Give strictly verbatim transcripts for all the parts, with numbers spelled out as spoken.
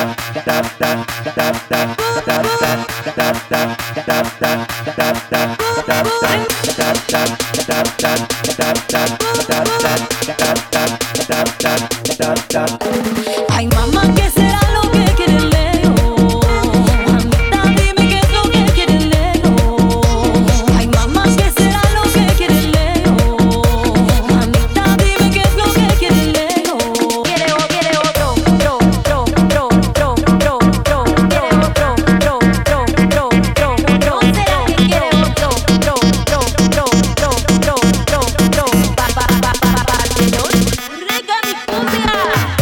Ay, mamá, ¿qué será lo que quiere Leo? Mamita, dime qué es lo que quiere Leo. Ay, mamá, ¿qué será lo que quiere Leo? Mamita, dime qué es lo que quiere Leo. Quiere o quiere otro, otro, otro, otro, otro, otro, otro, quiere otro, otro, otro, otro, otro, otro. ¿Será que quiere otro, otro, otro, otro, otro, otro, otro, otro? Pa pa pa pa pa Barcelona, rica mi cumbia.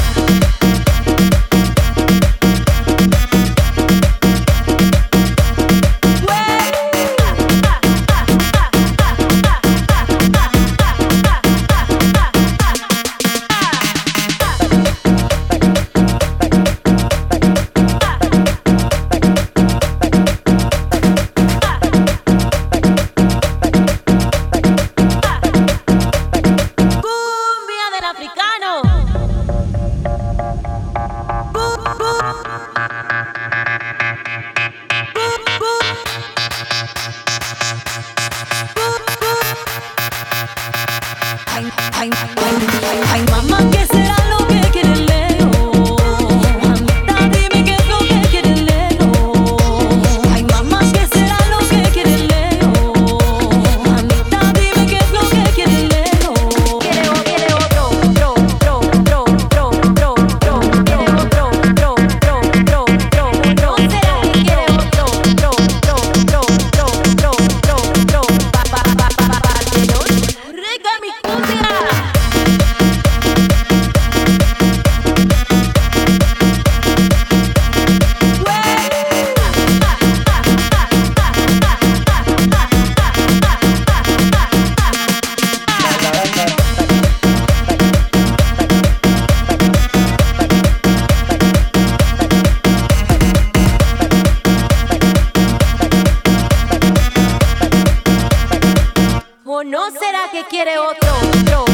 Cumbia del africano. Ay, ay, ay, ay, ay, mamá, ¿qué será lo que quiere Leo? Mamita, dime qué es lo que quiere Leo. Ay, mamá, ¿qué será lo que quiere Leo? Mamita, dime qué es lo que quiere Leo. Quiere o quiere otro, otro, otro, otro, otro, otro, otro, quiere otro, otro, otro, otro, otro, otro. ¿Será que quiere otro, otro, otro, otro, otro, otro, otro, otro? Pa pa pa pa pa Barcelona, rica mi cumbia. ¿O no será que quiere otro, otro?